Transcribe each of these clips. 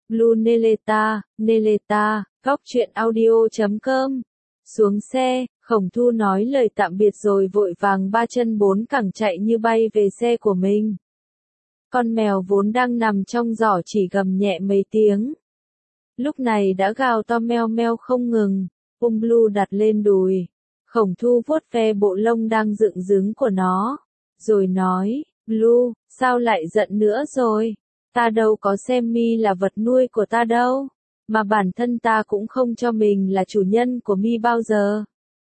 Blue Neleta, Neleta, góc truyện audio.com. Xuống xe, Khổng Thu nói lời tạm biệt rồi vội vàng ba chân bốn cẳng chạy như bay về xe của mình. Con mèo vốn đang nằm trong giỏ chỉ gầm nhẹ mấy tiếng. Lúc này đã gào to meo meo không ngừng, Blue đặt lên đùi. Khổng Thu vuốt ve bộ lông đang dựng đứng của nó, rồi nói, Blue, sao lại giận nữa rồi? Ta đâu có xem Mi là vật nuôi của ta đâu, mà bản thân ta cũng không cho mình là chủ nhân của Mi bao giờ.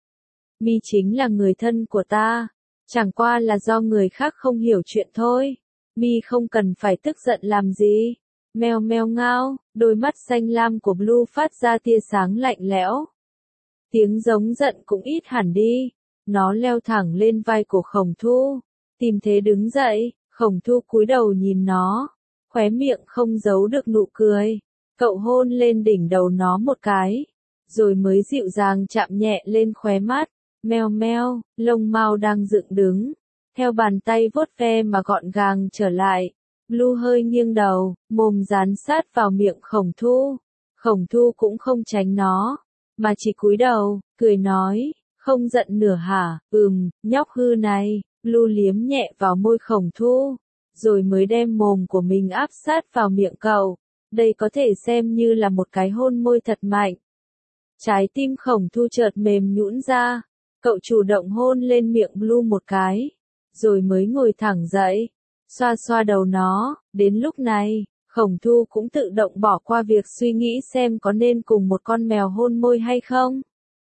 Mi chính là người thân của ta, chẳng qua là do người khác không hiểu chuyện thôi. Mi không cần phải tức giận làm gì. Meo meo ngao, đôi mắt xanh lam của Blue phát ra tia sáng lạnh lẽo. Tiếng giống giận cũng ít hẳn đi. Nó leo thẳng lên vai của Khổng Thu, tìm thế đứng dậy. Khổng Thu cúi đầu nhìn nó, khóe miệng không giấu được nụ cười. Cậu hôn lên đỉnh đầu nó một cái, rồi mới dịu dàng chạm nhẹ lên khóe mắt. Meo meo, lông mao đang dựng đứng, theo bàn tay vuốt ve mà gọn gàng trở lại. Blue hơi nghiêng đầu, mồm dán sát vào miệng Khổng Thu. Khổng Thu cũng không tránh nó, mà chỉ cúi đầu, cười nói, không giận nửa hả? Nhóc hư này. Blue liếm nhẹ vào môi Khổng Thu, rồi mới đem mồm của mình áp sát vào miệng cậu. Đây có thể xem như là một cái hôn môi thật mạnh. Trái tim Khổng Thu chợt mềm nhũn ra, cậu chủ động hôn lên miệng Blue một cái, rồi mới ngồi thẳng dậy, xoa xoa đầu nó. Đến lúc này, Khổng Thu cũng tự động bỏ qua việc suy nghĩ xem có nên cùng một con mèo hôn môi hay không.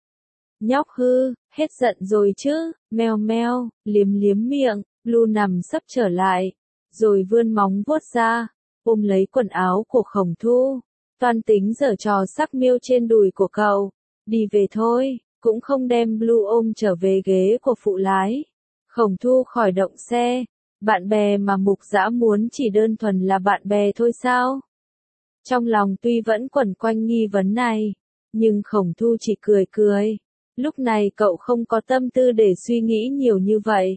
Nhóc hư, hết giận rồi chứ? Meo meo, liếm liếm miệng. Blue nằm sấp trở lại, rồi vươn móng vuốt ra, ôm lấy quần áo của Khổng Thu, toan tính giở trò sắc miêu trên đùi của cậu. Đi về thôi, cũng không đem Blue ôm trở về ghế của phụ lái. Khổng Thu khỏi động xe. Bạn bè mà Mục Dã muốn chỉ đơn thuần là bạn bè thôi sao? Trong lòng tuy vẫn quẩn quanh nghi vấn này, nhưng Khổng Thu chỉ cười cười. Lúc này cậu không có tâm tư để suy nghĩ nhiều như vậy.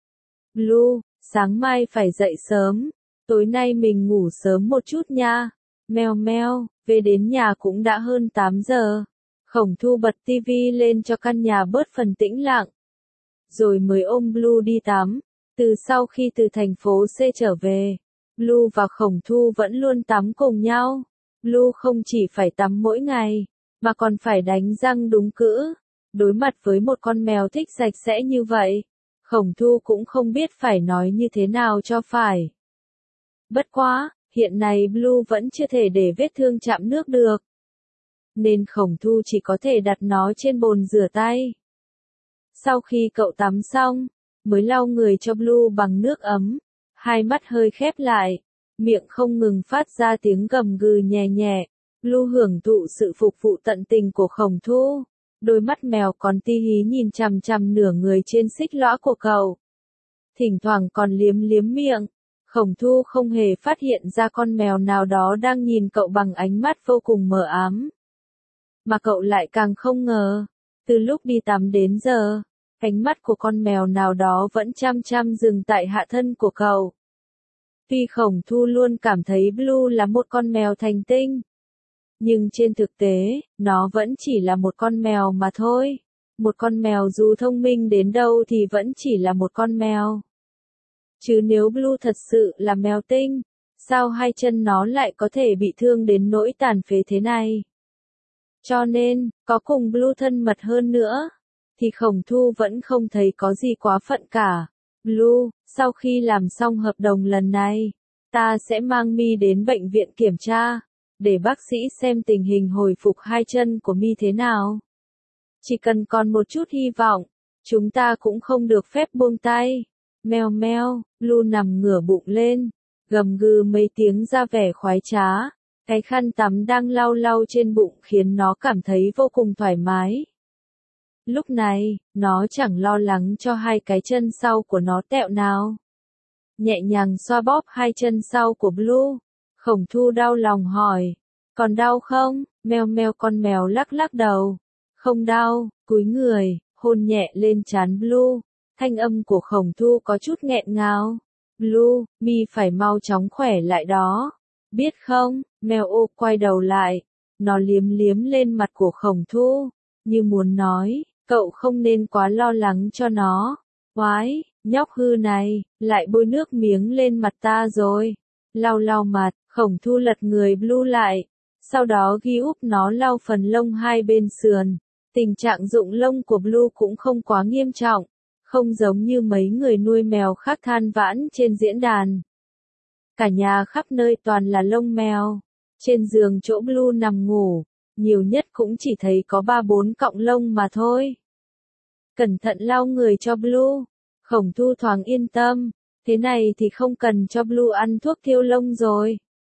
Blue, sáng mai phải dậy sớm, tối nay mình ngủ sớm một chút nha. Meo meo, về đến nhà cũng đã hơn 8 giờ. Khổng Thu bật tivi lên cho căn nhà bớt phần tĩnh lặng, rồi mới ôm Blue đi tắm. Từ sau khi từ thành phố C trở về, Blue và Khổng Thu vẫn luôn tắm cùng nhau. Blue không chỉ phải tắm mỗi ngày, mà còn phải đánh răng đúng cữ. Đối mặt với một con mèo thích sạch sẽ như vậy, Khổng Thu cũng không biết phải nói như thế nào cho phải. Bất quá, hiện nay Blue vẫn chưa thể để vết thương chạm nước được, nên Khổng Thu chỉ có thể đặt nó trên bồn rửa tay. Sau khi cậu tắm xong, mới lau người cho Blue bằng nước ấm, hai mắt hơi khép lại, miệng không ngừng phát ra tiếng gầm gừ nhẹ nhẹ. Blue hưởng thụ sự phục vụ tận tình của Khổng Thu, đôi mắt mèo còn ti hí nhìn chằm chằm nửa người trên xích lõa của cậu, thỉnh thoảng còn liếm liếm miệng. Khổng Thu không hề phát hiện ra con mèo nào đó đang nhìn cậu bằng ánh mắt vô cùng mờ ám. Mà cậu lại càng không ngờ, từ lúc đi tắm đến giờ, ánh mắt của con mèo nào đó vẫn chăm chăm dừng tại hạ thân của cậu. Tuy Khổng Thu luôn cảm thấy Blue là một con mèo thành tinh, nhưng trên thực tế, nó vẫn chỉ là một con mèo mà thôi. Một con mèo dù thông minh đến đâu thì vẫn chỉ là một con mèo. Chứ nếu Blue thật sự là mèo tinh, sao hai chân nó lại có thể bị thương đến nỗi tàn phế thế này? Cho nên, có cùng Blue thân mật hơn nữa, thì Khổng Thu vẫn không thấy có gì quá phận cả. Blue, sau khi làm xong hợp đồng lần này, ta sẽ mang Mi đến bệnh viện kiểm tra, để bác sĩ xem tình hình hồi phục hai chân của Mi thế nào. Chỉ cần còn một chút hy vọng, chúng ta cũng không được phép buông tay. Meo meo, Blue nằm ngửa bụng lên, gầm gừ mấy tiếng ra vẻ khoái trá. Cái khăn tắm đang lau lau trên bụng khiến nó cảm thấy vô cùng thoải mái. Lúc này, nó chẳng lo lắng cho hai cái chân sau của nó tẹo nào. Nhẹ nhàng xoa bóp hai chân sau của Blue. Khổng Thu đau lòng hỏi, còn đau không? Meo meo, con mèo lắc lắc đầu. Không đau. Cúi người, hôn nhẹ lên trán Blue. Thanh âm của Khổng Thu có chút nghẹn ngào. Blue, Mi phải mau chóng khỏe lại đó. Biết không, mèo ô quay đầu lại. Nó liếm liếm lên mặt của Khổng Thu, như muốn nói, cậu không nên quá lo lắng cho nó. Oái, nhóc hư này, lại bôi nước miếng lên mặt ta rồi. Lau lau mặt, Khổng Thu lật người Blue lại, sau đó ghi úp nó lau phần lông hai bên sườn. Tình trạng rụng lông của Blue cũng không quá nghiêm trọng, không giống như mấy người nuôi mèo khác than vãn trên diễn đàn. Cả nhà khắp nơi toàn là lông mèo. Trên giường chỗ Blue nằm ngủ, nhiều nhất cũng chỉ thấy có 3-4 cọng lông mà thôi. Cẩn thận lau người cho Blue. Khổng Thu thoáng yên tâm, thế này thì không cần cho Blue ăn thuốc tiêu lông rồi.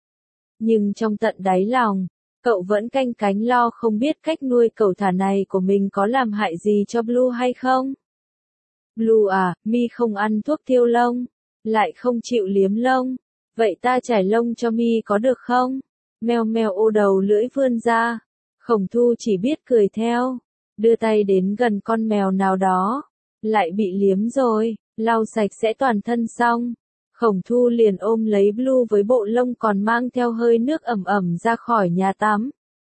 Nhưng trong tận đáy lòng, cậu vẫn canh cánh lo không biết cách nuôi cẩu thả này của mình có làm hại gì cho Blue hay không. Blue à, mi không ăn thuốc tiêu lông, lại không chịu liếm lông, vậy ta trải lông cho mi có được không? Meo meo ô đầu lưỡi vươn ra, Khổng Thu chỉ biết cười theo, đưa tay đến gần con mèo nào đó, lại bị liếm rồi, lau sạch sẽ toàn thân xong. Khổng Thu liền ôm lấy Blue với bộ lông còn mang theo hơi nước ẩm ẩm ra khỏi nhà tắm.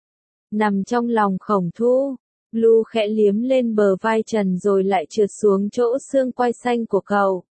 Nằm trong lòng Khổng Thu, Blue khẽ liếm lên bờ vai Trần rồi lại trượt xuống chỗ xương quai xanh của cậu.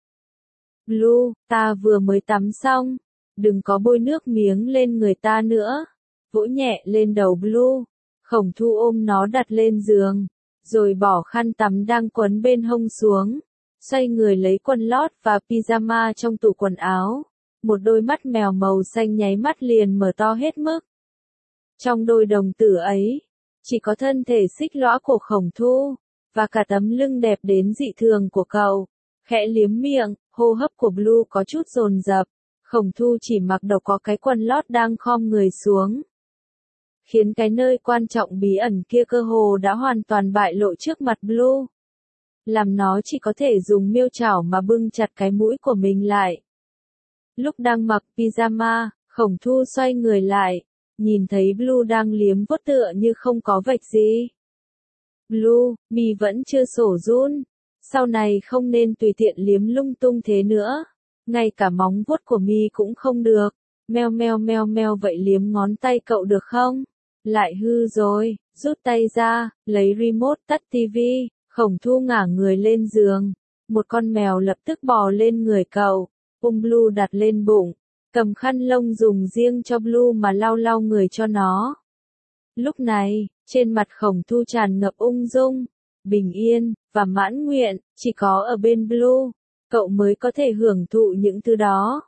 Blue, ta vừa mới tắm xong, đừng có bôi nước miếng lên người ta nữa. Vỗ nhẹ lên đầu Blue, Khổng Thu ôm nó đặt lên giường, rồi bỏ khăn tắm đang quấn bên hông xuống. Xoay người lấy quần lót và pyjama trong tủ quần áo. Một đôi mắt mèo màu xanh nháy mắt liền mở to hết mức. Trong đôi đồng tử ấy, chỉ có thân thể xích lõa của Khổng Thu, và cả tấm lưng đẹp đến dị thường của cậu. Khẽ liếm miệng, hô hấp của Blue có chút dồn dập. Khổng Thu chỉ mặc độc có cái quần lót đang khom người xuống, khiến cái nơi quan trọng bí ẩn kia cơ hồ đã hoàn toàn bại lộ trước mặt Blue. Làm nó chỉ có thể dùng miêu chảo mà bưng chặt cái mũi của mình lại. Lúc đang mặc pyjama, Khổng Thu xoay người lại, nhìn thấy Blue đang liếm vuốt tựa như không có vạch gì. Blue, mi vẫn chưa sổ run, sau này không nên tùy tiện liếm lung tung thế nữa. Ngay cả móng vuốt của mi cũng không được. Meo meo meo meo vậy liếm ngón tay cậu được không? Lại hư rồi, rút tay ra, lấy remote tắt tivi. Khổng Thu ngả người lên giường, một con mèo lập tức bò lên người cậu, ôm Blue đặt lên bụng, cầm khăn lông dùng riêng cho Blue mà lau lau người cho nó. Lúc này, trên mặt Khổng Thu tràn ngập ung dung, bình yên, và mãn nguyện, chỉ có ở bên Blue, cậu mới có thể hưởng thụ những thứ đó.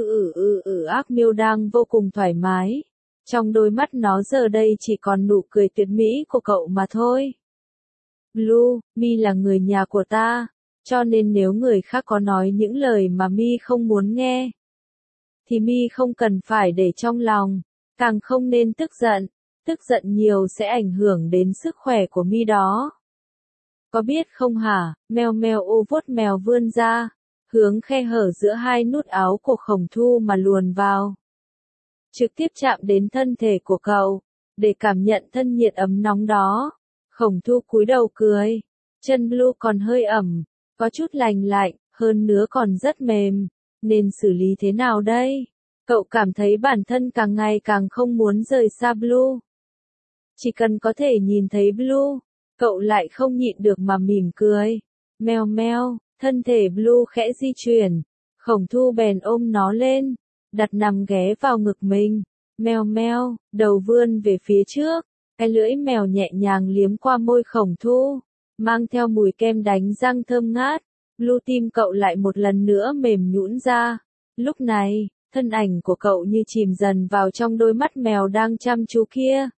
Ác miêu đang vô cùng thoải mái, trong đôi mắt nó giờ đây chỉ còn nụ cười tuyệt mỹ của cậu mà thôi. Blue, mi là người nhà của ta, cho nên nếu người khác có nói những lời mà mi không muốn nghe, thì mi không cần phải để trong lòng, càng không nên tức giận nhiều sẽ ảnh hưởng đến sức khỏe của mi đó. Có biết không hả? Meo meo ô vuốt mèo vươn ra, hướng khe hở giữa hai nút áo của Khổng Thu mà luồn vào, trực tiếp chạm đến thân thể của cậu, để cảm nhận thân nhiệt ấm nóng đó. Khổng Thu cúi đầu cười, chân Blue còn hơi ẩm, có chút lành lạnh, hơn nữa còn rất mềm, nên xử lý thế nào đây? Cậu cảm thấy bản thân càng ngày càng không muốn rời xa Blue. Chỉ cần có thể nhìn thấy Blue, cậu lại không nhịn được mà mỉm cười. Meo meo, thân thể Blue khẽ di chuyển, Khổng Thu bèn ôm nó lên, đặt nằm ghé vào ngực mình. Meo meo, đầu vươn về phía trước. Cái lưỡi mèo nhẹ nhàng liếm qua môi Khổng Thu, mang theo mùi kem đánh răng thơm ngát. Blue tim cậu lại một lần nữa mềm nhũn ra. Lúc này, thân ảnh của cậu như chìm dần vào trong đôi mắt mèo đang chăm chú kia.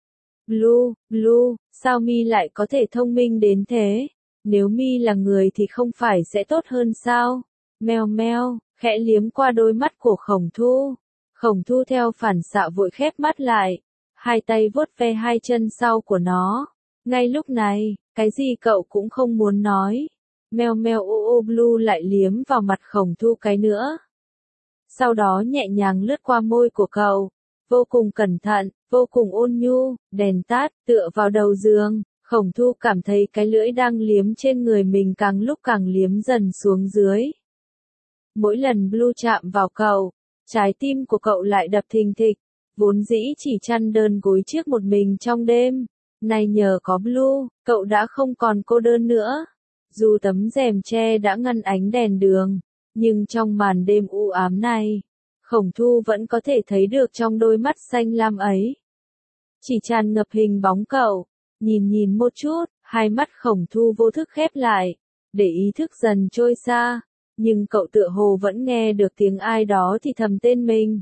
Blue, sao mi lại có thể thông minh đến thế? Nếu mi là người thì không phải sẽ tốt hơn sao? Meo meo, khẽ liếm qua đôi mắt của Khổng Thu. Khổng Thu theo phản xạ vội khép mắt lại, hai tay vuốt ve hai chân sau của nó. Ngay lúc này, cái gì cậu cũng không muốn nói. Meo meo ô Blue lại liếm vào mặt Khổng Thu cái nữa. Sau đó nhẹ nhàng lướt qua môi của cậu, vô cùng cẩn thận, vô cùng ôn nhu. Đèn tắt, tựa vào đầu giường, Khổng Thu cảm thấy cái lưỡi đang liếm trên người mình càng lúc càng liếm dần xuống dưới. Mỗi lần Blue chạm vào cậu, Trái tim của cậu lại đập thình thịch, vốn dĩ chỉ chăn đơn gối chiếc một mình trong đêm. Nay nhờ có Blue, cậu đã không còn cô đơn nữa. Dù tấm rèm tre đã ngăn ánh đèn đường, nhưng trong màn đêm u ám này, Khổng Thu vẫn có thể thấy được trong đôi mắt xanh lam ấy. Chỉ tràn ngập hình bóng cậu, nhìn một chút, hai mắt Khổng Thu vô thức khép lại, để ý thức dần trôi xa, nhưng cậu tựa hồ vẫn nghe được tiếng ai đó thì thầm tên mình.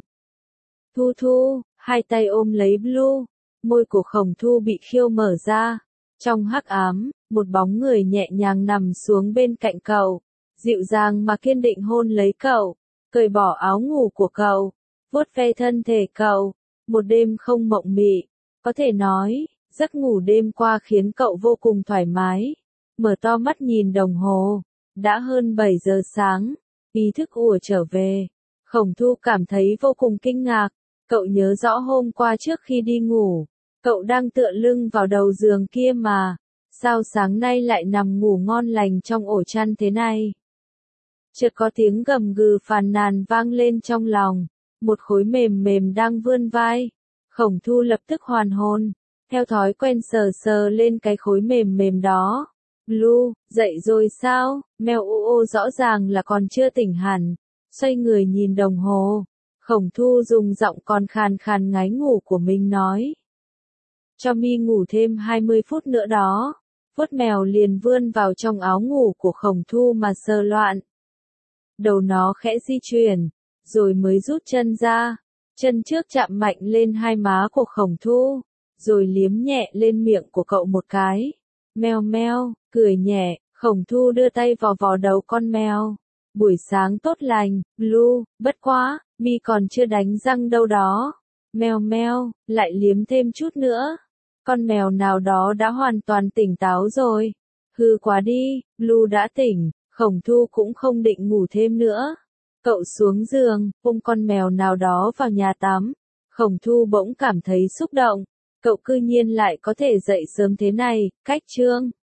Thu Thu, hai tay ôm lấy Blue, môi của Khổng Thu bị khiêu mở ra. Trong hắc ám, một bóng người nhẹ nhàng nằm xuống bên cạnh cậu, dịu dàng mà kiên định hôn lấy cậu, cởi bỏ áo ngủ của cậu, vuốt ve thân thể cậu. Một đêm không mộng mị, có thể nói, giấc ngủ đêm qua khiến cậu vô cùng thoải mái. Mở to mắt nhìn đồng hồ, đã hơn 7 giờ sáng, ý thức ùa trở về. Khổng Thu cảm thấy vô cùng kinh ngạc, cậu nhớ rõ hôm qua trước khi đi ngủ, cậu đang tựa lưng vào đầu giường kia mà, sao sáng nay lại nằm ngủ ngon lành trong ổ chăn thế này? Chợt có tiếng gầm gừ phàn nàn vang lên trong lòng, một khối mềm mềm đang vươn vai. Khổng Thu lập tức hoàn hồn, theo thói quen sờ sờ lên cái khối mềm mềm đó. Blue, dậy rồi sao? Mèo ô ô rõ ràng là còn chưa tỉnh hẳn. Xoay người nhìn đồng hồ, Khổng Thu dùng giọng còn khàn khàn ngáy ngủ của mình nói. Cho mi ngủ thêm 20 phút nữa đó. Vuốt mèo liền vươn vào trong áo ngủ của Khổng Thu mà sờ loạn. Đầu nó khẽ di chuyển, rồi mới rút chân ra. Chân trước chạm mạnh lên hai má của Khổng Thu, rồi liếm nhẹ lên miệng của cậu một cái. Meo meo, cười nhẹ, Khổng Thu đưa tay vò đầu con mèo. Buổi sáng tốt lành, Blue, bất quá, mi còn chưa đánh răng đâu đó. Meo meo, lại liếm thêm chút nữa. Con mèo nào đó đã hoàn toàn tỉnh táo rồi. Hư quá đi, Blue đã tỉnh, Khổng Thu cũng không định ngủ thêm nữa. Cậu xuống giường, ôm con mèo nào đó vào nhà tắm. Khổng Thu bỗng cảm thấy xúc động. Cậu cư nhiên lại có thể dậy sớm thế này, cách chương.